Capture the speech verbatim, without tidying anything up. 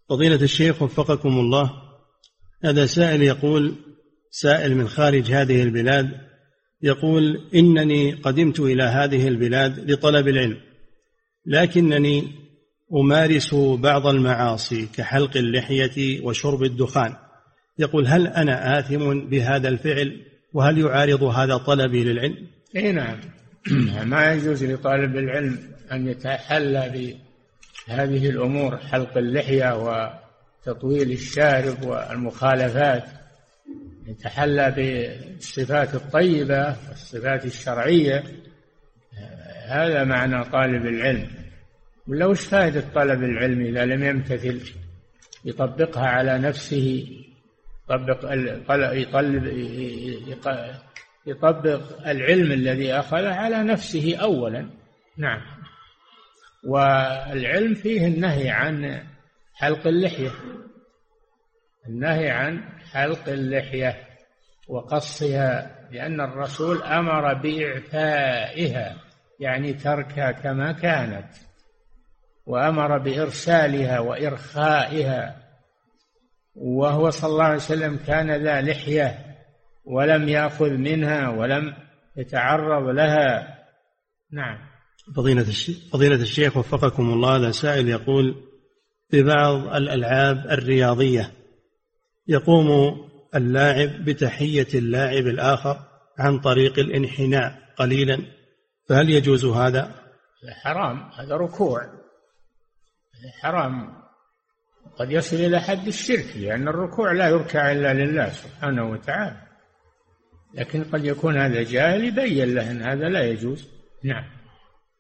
فضيلة الشيخ وفقكم الله، هذا سائل يقول، سائل من خارج هذه البلاد، يقول: إنني قدمت إلى هذه البلاد لطلب العلم، لكنني أمارس بعض المعاصي كحلق اللحية وشرب الدخان. يقول: هل أنا آثم بهذا الفعل؟ وهل يعارض هذا طلبي للعلم؟ إيه نعم، ما يجوز لطالب العلم أن يتحلى بهذه الأمور، حلق اللحية وتطويل الشارب والمخالفات، يتحلى بالصفات الطيبة والصفات الشرعية. هذا معنى طالب العلم. ولا وش فائدة طلب العلم إذا لم يمتثل يطبقها على نفسه، يطبق يطلب يطبق العلم الذي أخذه على نفسه أولا. نعم. والعلم فيه النهي عن حلق اللحية، النهي عن حلق اللحية وقصها، لأن الرسول أمر بإعفائها، يعني تركها كما كانت، وأمر بإرسالها وإرخائها، وهو صلى الله عليه وسلم كان ذا لحية ولم يأخذ منها ولم يتعرض لها. نعم. فضيلة الشيخ, فضيلة الشيخ وفقكم الله، هذا سائل يقول: في بعض الألعاب الرياضية يقوم اللاعب بتحية اللاعب الآخر عن طريق الانحناء قليلا، فهل يجوز هذا؟ حرام، هذا ركوع، حرام، قد يصل إلى حد الشرك، لأن الركوع لا يركع إلا لله سبحانه وتعالى، لكن قد يكون هذا جاهل يبين له أن هذا لا يجوز. نعم.